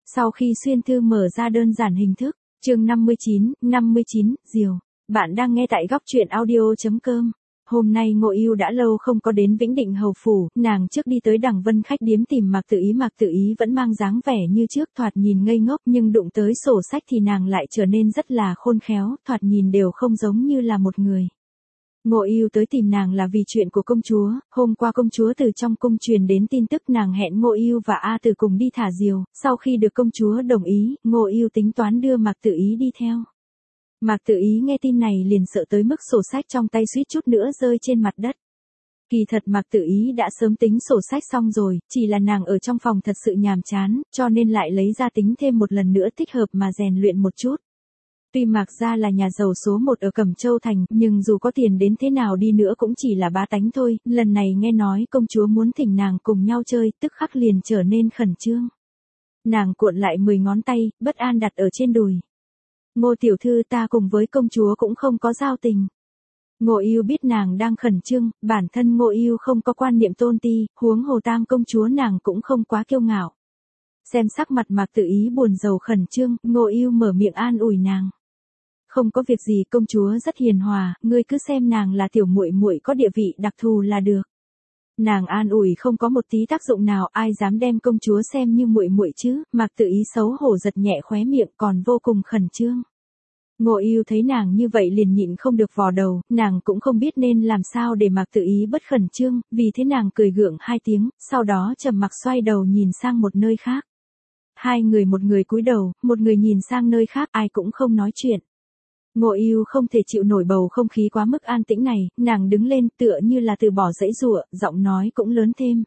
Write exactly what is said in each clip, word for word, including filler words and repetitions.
Sau khi xuyên thư mở ra đơn giản hình thức, chương năm mươi chín, năm mươi chín, Diều. Bạn đang nghe tại góc truyện audio chấm com. Hôm nay Ngộ Ưu đã lâu không có đến Vĩnh Định Hầu Phủ, nàng trước đi tới Đằng Vân khách điếm tìm Mạc Tự Ý. Mạc Tự Ý vẫn mang dáng vẻ như trước, thoạt nhìn ngây ngốc, nhưng đụng tới sổ sách thì nàng lại trở nên rất là khôn khéo, thoạt nhìn đều không giống như là một người. Ngộ Ưu tới tìm nàng là vì chuyện của công chúa, hôm qua công chúa từ trong cung truyền đến tin tức nàng hẹn Ngộ Ưu và A Tử cùng đi thả diều, sau khi được công chúa đồng ý, Ngộ Ưu tính toán đưa Mạc Tự Ý đi theo. Mạc Tự Ý nghe tin này liền sợ tới mức sổ sách trong tay suýt chút nữa rơi trên mặt đất. Kỳ thật Mạc Tự Ý đã sớm tính sổ sách xong rồi, chỉ là nàng ở trong phòng thật sự nhàm chán, cho nên lại lấy ra tính thêm một lần nữa thích hợp mà rèn luyện một chút. Tuy Mạc gia là nhà giàu số một ở Cẩm Châu thành, nhưng dù có tiền đến thế nào đi nữa cũng chỉ là bá tánh thôi, lần này nghe nói công chúa muốn thỉnh nàng cùng nhau chơi, tức khắc liền trở nên khẩn trương. Nàng cuộn lại mười ngón tay, bất an đặt ở trên đùi. Ngô tiểu thư, ta cùng với công chúa cũng không có giao tình. Ngộ Ưu biết nàng đang khẩn trương, bản thân Ngộ Ưu không có quan niệm tôn ti, huống hồ Tam công chúa nàng cũng không quá kiêu ngạo. Xem sắc mặt Mạc Tự Ý buồn rầu khẩn trương, Ngộ Ưu mở miệng an ủi nàng. Không có việc gì, công chúa rất hiền hòa, ngươi cứ xem nàng là tiểu muội muội có địa vị đặc thù là được. Nàng an ủi không có một tí tác dụng nào, ai dám đem công chúa xem như muội muội chứ? Mạc Tự Ý xấu hổ giật nhẹ khóe miệng, còn vô cùng khẩn trương. Ngộ Ưu thấy nàng như vậy liền nhịn không được vò đầu, nàng cũng không biết nên làm sao để Mạc Tự Ý bất khẩn trương, vì thế nàng cười gượng hai tiếng, sau đó trầm mặc xoay đầu nhìn sang một nơi khác. Hai người, một người cúi đầu, một người nhìn sang nơi khác, ai cũng không nói chuyện. Ngộ Ưu không thể chịu nổi bầu không khí quá mức an tĩnh này, nàng đứng lên tựa như là từ bỏ giãy giụa, giọng nói cũng lớn thêm.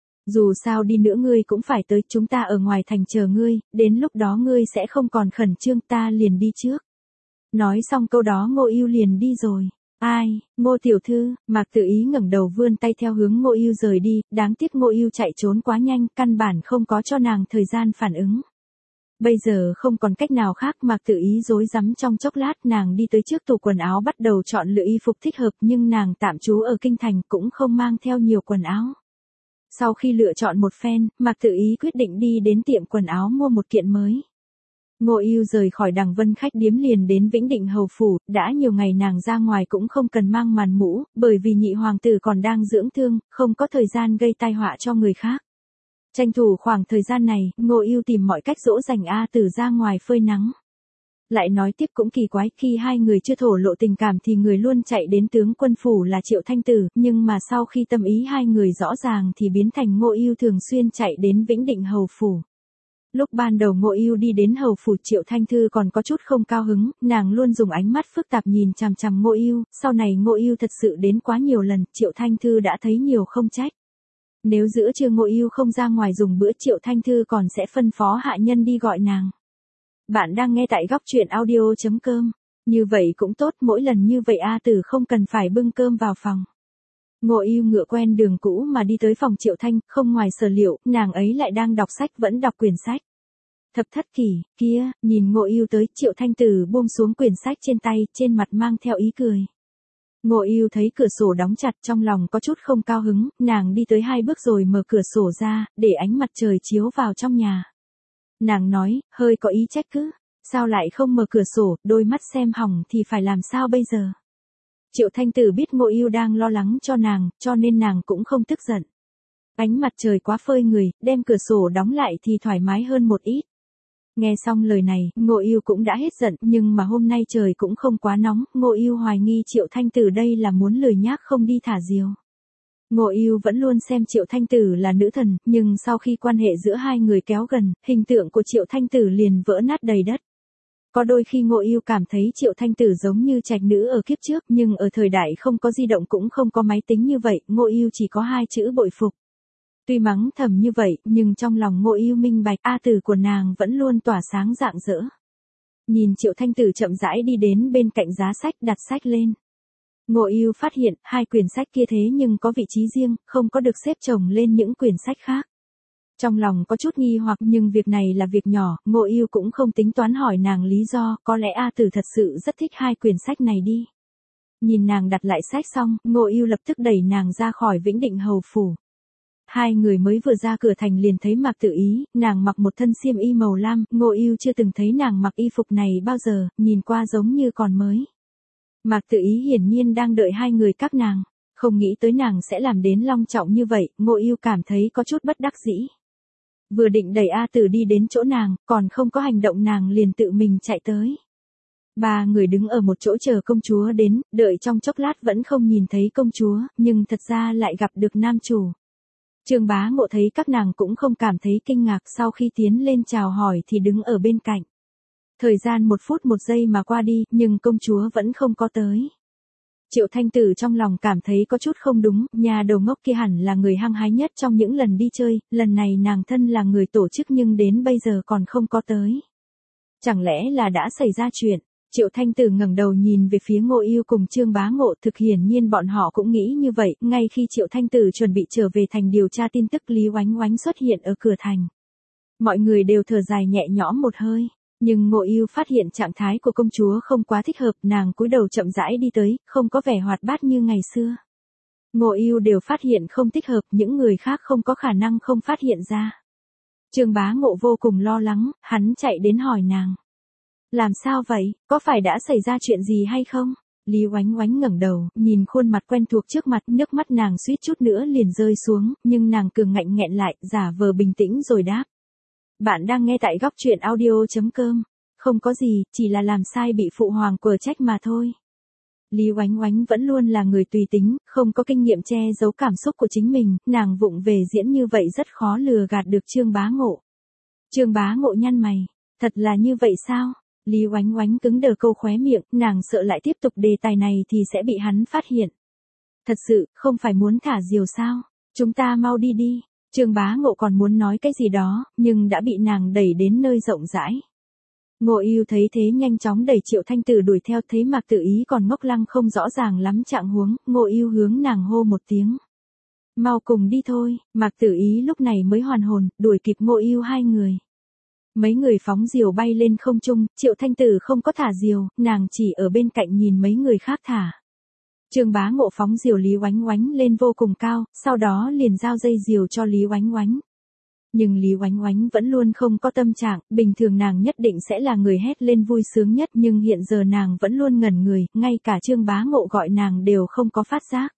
Dù sao đi nữa ngươi cũng phải tới, chúng ta ở ngoài thành chờ ngươi, đến lúc đó ngươi sẽ không còn khẩn trương, ta liền đi trước. Nói xong câu đó Ngộ Ưu liền đi rồi. Ai, Ngô tiểu thư? Mạc Tự Ý ngẩng đầu vươn tay theo hướng Ngộ Ưu rời đi, đáng tiếc Ngộ Ưu chạy trốn quá nhanh, căn bản không có cho nàng thời gian phản ứng. Bây giờ không còn cách nào khác, Mạc Tự Ý rối rắm trong chốc lát, nàng đi tới trước tủ quần áo bắt đầu chọn lựa y phục thích hợp, nhưng nàng tạm trú ở kinh thành cũng không mang theo nhiều quần áo. Sau khi lựa chọn một phen, Mạc Tự Ý quyết định đi đến tiệm quần áo mua một kiện mới. Ngộ Ưu rời khỏi Đằng Vân khách điếm liền đến Vĩnh Định Hầu Phủ, đã nhiều ngày nàng ra ngoài cũng không cần mang màn mũ, bởi vì nhị hoàng tử còn đang dưỡng thương, không có thời gian gây tai họa cho người khác. Tranh thủ khoảng thời gian này, Ngộ Ưu tìm mọi cách dỗ dành A Tử ra ngoài phơi nắng. Lại nói tiếp cũng kỳ quái, khi hai người chưa thổ lộ tình cảm thì người luôn chạy đến tướng quân phủ là Triệu Thanh Tử, nhưng mà sau khi tâm ý hai người rõ ràng thì biến thành Ngộ Ưu thường xuyên chạy đến Vĩnh Định Hầu Phủ. Lúc ban đầu Ngộ Ưu đi đến hầu phủ, Triệu Thanh Thư còn có chút không cao hứng, nàng luôn dùng ánh mắt phức tạp nhìn chằm chằm Ngộ Ưu, sau này Ngộ Ưu thật sự đến quá nhiều lần, Triệu Thanh Thư đã thấy nhiều không trách. Nếu giữa trưa Ngộ Ưu không ra ngoài dùng bữa, Triệu Thanh Thư còn sẽ phân phó hạ nhân đi gọi nàng. Bạn đang nghe tại góc truyện audio chấm com. Như vậy cũng tốt, mỗi lần như vậy A Tử không cần phải bưng cơm vào phòng. Ngộ Ưu ngựa quen đường cũ mà đi tới phòng Triệu Thanh, không ngoài sở liệu, nàng ấy lại đang đọc sách, vẫn đọc quyển sách. Thập thất kỷ, kia, nhìn Ngộ Ưu tới, Triệu Thanh Tử buông xuống quyển sách trên tay, trên mặt mang theo ý cười. Ngộ Ưu thấy cửa sổ đóng chặt, trong lòng có chút không cao hứng, nàng đi tới hai bước rồi mở cửa sổ ra, để ánh mặt trời chiếu vào trong nhà. Nàng nói, hơi có ý trách cứ, sao lại không mở cửa sổ, đôi mắt xem hỏng thì phải làm sao bây giờ? Triệu Thanh Tử biết Ngộ Ưu đang lo lắng cho nàng, cho nên nàng cũng không tức giận. Ánh mặt trời quá phơi người, đem cửa sổ đóng lại thì thoải mái hơn một ít. Nghe xong lời này, Ngộ Ưu cũng đã hết giận, nhưng mà hôm nay trời cũng không quá nóng, Ngộ Ưu hoài nghi Triệu Thanh Tử đây là muốn lười nhác không đi thả diều. Ngộ Ưu vẫn luôn xem Triệu Thanh Tử là nữ thần, nhưng sau khi quan hệ giữa hai người kéo gần, hình tượng của Triệu Thanh Tử liền vỡ nát đầy đất. Có đôi khi Ngộ Ưu cảm thấy Triệu Thanh Tử giống như trạch nữ ở kiếp trước, nhưng ở thời đại không có di động cũng không có máy tính như vậy, Ngộ Ưu chỉ có hai chữ bội phục. Tuy mắng thầm như vậy, nhưng trong lòng Ngộ Ưu minh bạch, A Tử của nàng vẫn luôn tỏa sáng rạng rỡ. Nhìn Triệu Thanh Tử chậm rãi đi đến bên cạnh giá sách, đặt sách lên. Ngộ Ưu phát hiện, hai quyển sách kia thế nhưng có vị trí riêng, không có được xếp chồng lên những quyển sách khác. Trong lòng có chút nghi hoặc, nhưng việc này là việc nhỏ, Ngộ Ưu cũng không tính toán hỏi nàng lý do, có lẽ A Tử thật sự rất thích hai quyển sách này đi. Nhìn nàng đặt lại sách xong, Ngộ Ưu lập tức đẩy nàng ra khỏi Vĩnh Định Hầu Phủ. Hai người mới vừa ra cửa thành liền thấy Mạc Tử Ý, nàng mặc một thân xiêm y màu lam, Ngô Ưu chưa từng thấy nàng mặc y phục này bao giờ, nhìn qua giống như còn mới. Mạc Tử Ý hiển nhiên đang đợi hai người các nàng, không nghĩ tới nàng sẽ làm đến long trọng như vậy, Ngô Ưu cảm thấy có chút bất đắc dĩ. Vừa định đẩy A Tử đi đến chỗ nàng, còn không có hành động nàng liền tự mình chạy tới. Ba người đứng ở một chỗ chờ công chúa đến, đợi trong chốc lát vẫn không nhìn thấy công chúa, nhưng thật ra lại gặp được nam chủ. Trương Bá Ngộ thấy các nàng cũng không cảm thấy kinh ngạc, sau khi tiến lên chào hỏi thì đứng ở bên cạnh. Thời gian một phút một giây mà qua đi, nhưng công chúa vẫn không có tới. Triệu Thanh Tử trong lòng cảm thấy có chút không đúng, nhà đầu ngốc kia hẳn là người hăng hái nhất trong những lần đi chơi, lần này nàng thân là người tổ chức nhưng đến bây giờ còn không có tới. Chẳng lẽ là đã xảy ra chuyện? Triệu Thanh Tử ngẩng đầu nhìn về phía Ngô Ưu cùng Trương Bá Ngộ, thực hiển nhiên bọn họ cũng nghĩ như vậy, ngay khi Triệu Thanh Tử chuẩn bị trở về thành điều tra tin tức Lý Oánh Oánh xuất hiện ở cửa thành. Mọi người đều thở dài nhẹ nhõm một hơi, nhưng Ngô Ưu phát hiện trạng thái của công chúa không quá thích hợp, nàng cúi đầu chậm rãi đi tới, không có vẻ hoạt bát như ngày xưa. Ngô Ưu đều phát hiện không thích hợp, những người khác không có khả năng không phát hiện ra. Trương Bá Ngộ vô cùng lo lắng, hắn chạy đến hỏi nàng. Làm sao vậy, có phải đã xảy ra chuyện gì hay không? Lý Oánh Oánh ngẩng đầu, nhìn khuôn mặt quen thuộc trước mặt, nước mắt nàng suýt chút nữa liền rơi xuống, nhưng nàng cường ngạnh nghẹn lại, giả vờ bình tĩnh rồi đáp. Bạn đang nghe tại góc truyện audio chấm com. Không có gì, chỉ là làm sai bị phụ hoàng quở trách mà thôi. Lý Oánh Oánh vẫn luôn là người tùy tính, không có kinh nghiệm che giấu cảm xúc của chính mình, nàng vụng về diễn như vậy rất khó lừa gạt được Trương Bá Ngộ. Trương Bá Ngộ nhăn mày, thật là như vậy sao? Lý Oánh Oánh cứng đờ câu khóe miệng, nàng sợ lại tiếp tục đề tài này thì sẽ bị hắn phát hiện. Thật sự, không phải muốn thả diều sao? Chúng ta mau đi đi. Trương Bá Ngộ còn muốn nói cái gì đó, nhưng đã bị nàng đẩy đến nơi rộng rãi. Ngô Ưu thấy thế nhanh chóng đẩy Triệu Thanh Tử đuổi theo, thấy Mạc Tử Ý còn ngốc lăng không rõ ràng lắm trạng huống, Ngô Ưu hướng nàng hô một tiếng. Mau cùng đi thôi, Mạc Tử Ý lúc này mới hoàn hồn, đuổi kịp Ngô Ưu hai người. Mấy người phóng diều bay lên không trung, Triệu Thanh Tử không có thả diều, nàng chỉ ở bên cạnh nhìn mấy người khác thả. Trương Bá Ngộ phóng diều Lý Oánh Oánh lên vô cùng cao, sau đó liền giao dây diều cho Lý Oánh Oánh. Nhưng Lý Oánh Oánh vẫn luôn không có tâm trạng, bình thường nàng nhất định sẽ là người hét lên vui sướng nhất, nhưng hiện giờ nàng vẫn luôn ngẩn người, ngay cả Trương Bá Ngộ gọi nàng đều không có phát giác.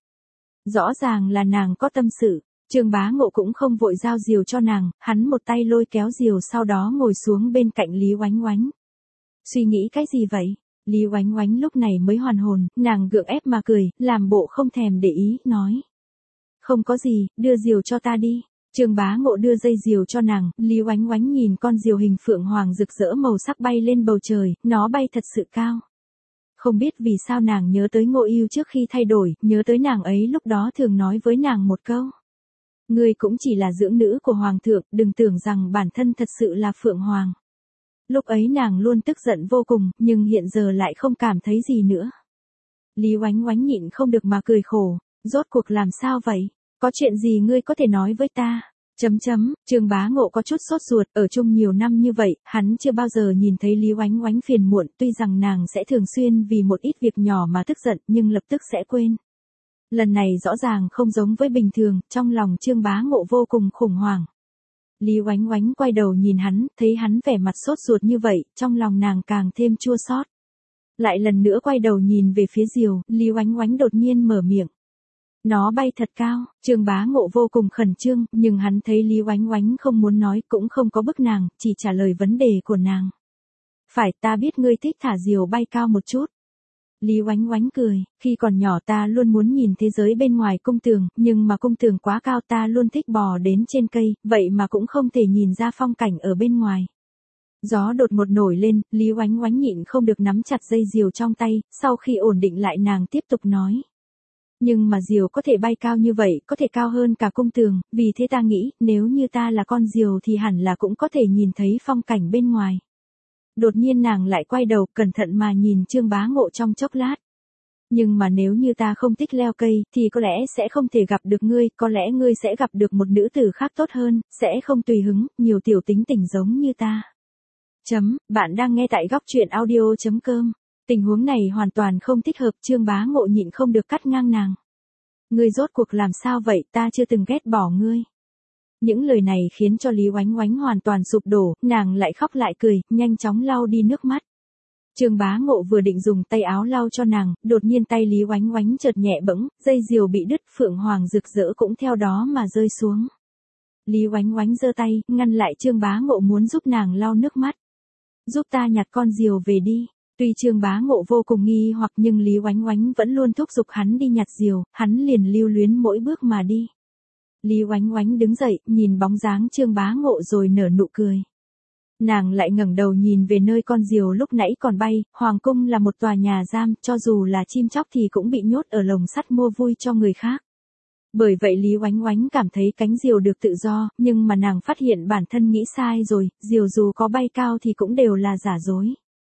Rõ ràng là nàng có tâm sự. Trương Bá Ngộ cũng không vội giao diều cho nàng, hắn một tay lôi kéo diều sau đó ngồi xuống bên cạnh Lý Oánh Oánh. Suy nghĩ cái gì vậy? Lý Oánh Oánh lúc này mới hoàn hồn, nàng gượng ép mà cười, làm bộ không thèm để ý, nói. Không có gì, đưa diều cho ta đi. Trương Bá Ngộ đưa dây diều cho nàng, Lý Oánh Oánh nhìn con diều hình phượng hoàng rực rỡ màu sắc bay lên bầu trời, nó bay thật sự cao. Không biết vì sao nàng nhớ tới Ngô Ưu trước khi thay đổi, nhớ tới nàng ấy lúc đó thường nói với nàng một câu. Ngươi cũng chỉ là dưỡng nữ của hoàng thượng, đừng tưởng rằng bản thân thật sự là phượng hoàng. Lúc ấy nàng luôn tức giận vô cùng, nhưng hiện giờ lại không cảm thấy gì nữa. Lý Oánh Oánh nhịn không được mà cười khổ, rốt cuộc làm sao vậy? Có chuyện gì ngươi có thể nói với ta? Chấm chấm, Trương Bá Ngộ có chút sốt ruột, ở chung nhiều năm như vậy, hắn chưa bao giờ nhìn thấy Lý Oánh Oánh phiền muộn, tuy rằng nàng sẽ thường xuyên vì một ít việc nhỏ mà tức giận, nhưng lập tức sẽ quên. Lần này rõ ràng không giống với bình thường, trong lòng Trương Bá Ngộ vô cùng khủng hoảng. Lý Oánh Oánh quay đầu nhìn hắn, thấy hắn vẻ mặt sốt ruột như vậy, trong lòng nàng càng thêm chua xót. Lại lần nữa quay đầu nhìn về phía diều, Lý Oánh Oánh đột nhiên mở miệng. Nó bay thật cao, Trương Bá Ngộ vô cùng khẩn trương, nhưng hắn thấy Lý Oánh Oánh không muốn nói, cũng không có bức nàng, chỉ trả lời vấn đề của nàng. Phải, ta biết ngươi thích thả diều bay cao một chút. Lý Oánh Oánh cười, khi còn nhỏ ta luôn muốn nhìn thế giới bên ngoài cung tường, nhưng mà cung tường quá cao, ta luôn thích bò đến trên cây, vậy mà cũng không thể nhìn ra phong cảnh ở bên ngoài. Gió đột ngột nổi lên, Lý Oánh Oánh nhịn không được nắm chặt dây diều trong tay, sau khi ổn định lại nàng tiếp tục nói. Nhưng mà diều có thể bay cao như vậy, có thể cao hơn cả cung tường, vì thế ta nghĩ, nếu như ta là con diều thì hẳn là cũng có thể nhìn thấy phong cảnh bên ngoài. Đột nhiên nàng lại quay đầu, cẩn thận mà nhìn Trương Bá Ngộ trong chốc lát. Nhưng mà nếu như ta không thích leo cây, thì có lẽ sẽ không thể gặp được ngươi, có lẽ ngươi sẽ gặp được một nữ tử khác tốt hơn, sẽ không tùy hứng, nhiều tiểu tính tình giống như ta. Chấm, bạn đang nghe tại góc truyện audio chấm com. Tình huống này hoàn toàn không thích hợp, Trương Bá Ngộ nhịn không được cắt ngang nàng. Ngươi rốt cuộc làm sao vậy, ta chưa từng ghét bỏ ngươi. Những lời này khiến cho Lý Oánh Oánh hoàn toàn sụp đổ, nàng lại khóc lại cười, nhanh chóng lau đi nước mắt. Trương Bá Ngộ vừa định dùng tay áo lau cho nàng, đột nhiên tay Lý Oánh Oánh chợt nhẹ bẫng, dây diều bị đứt, phượng hoàng rực rỡ cũng theo đó mà rơi xuống. Lý Oánh Oánh giơ tay, ngăn lại Trương Bá Ngộ muốn giúp nàng lau nước mắt. Giúp ta nhặt con diều về đi. Tuy Trương Bá Ngộ vô cùng nghi hoặc nhưng Lý Oánh Oánh vẫn luôn thúc giục hắn đi nhặt diều, hắn liền lưu luyến mỗi bước mà đi. Lý Oánh Oánh đứng dậy, nhìn bóng dáng Trương Bá Ngộ rồi nở nụ cười. Nàng lại ngẩng đầu nhìn về nơi con diều lúc nãy còn bay, hoàng cung là một tòa nhà giam, cho dù là chim chóc thì cũng bị nhốt ở lồng sắt mua vui cho người khác. Bởi vậy Lý Oánh Oánh cảm thấy cánh diều được tự do, nhưng mà nàng phát hiện bản thân nghĩ sai rồi, diều dù có bay cao thì cũng đều là giả dối.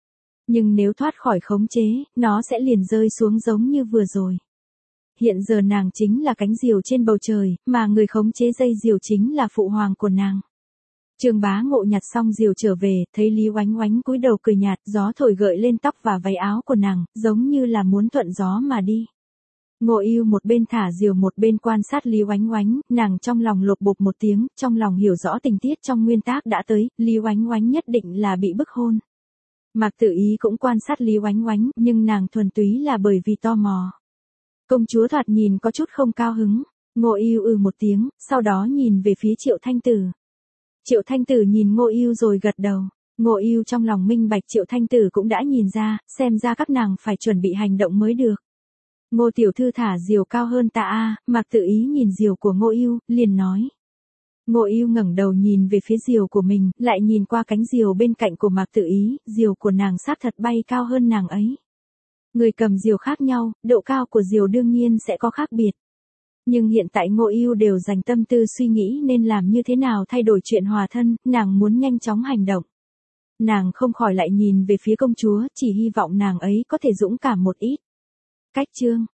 Nhưng nếu thoát khỏi khống chế, nó sẽ liền rơi xuống giống như vừa rồi. Hiện giờ nàng chính là cánh diều trên bầu trời, mà người khống chế dây diều chính là phụ hoàng của nàng. Trương Bá Ngộ nhặt xong diều trở về, thấy Lý Oánh Oánh cúi đầu cười nhạt, gió thổi gợi lên tóc và váy áo của nàng, giống như là muốn thuận gió mà đi. Ngộ Ưu một bên thả diều một bên quan sát Lý Oánh Oánh, nàng trong lòng lột bột một tiếng, trong lòng hiểu rõ tình tiết trong nguyên tác đã tới, Lý Oánh Oánh nhất định là bị bức hôn. Mạc Tử Ý cũng quan sát Lý Oánh Oánh, nhưng nàng thuần túy là bởi vì tò mò. Công chúa thoạt nhìn có chút không cao hứng, Ngộ Ưu ừ một tiếng, sau đó nhìn về phía Triệu Thanh Tử. Triệu Thanh Tử nhìn Ngộ Ưu rồi gật đầu. Ngộ Ưu trong lòng minh bạch Triệu Thanh Tử cũng đã nhìn ra, xem ra các nàng phải chuẩn bị hành động mới được. Ngô tiểu thư thả diều cao hơn ta a, Mạc Tử Ý nhìn diều của Ngộ Ưu, liền nói. Ngộ Ưu ngẩng đầu nhìn về phía diều của mình, lại nhìn qua cánh diều bên cạnh của Mạc Tử Ý, diều của nàng xác thật bay cao hơn nàng ấy. Người cầm diều khác nhau, độ cao của diều đương nhiên sẽ có khác biệt. Nhưng hiện tại Ngộ Ưu đều dành tâm tư suy nghĩ nên làm như thế nào thay đổi chuyện hòa thân, nàng muốn nhanh chóng hành động. Nàng không khỏi lại nhìn về phía công chúa, chỉ hy vọng nàng ấy có thể dũng cảm một ít. Cách chương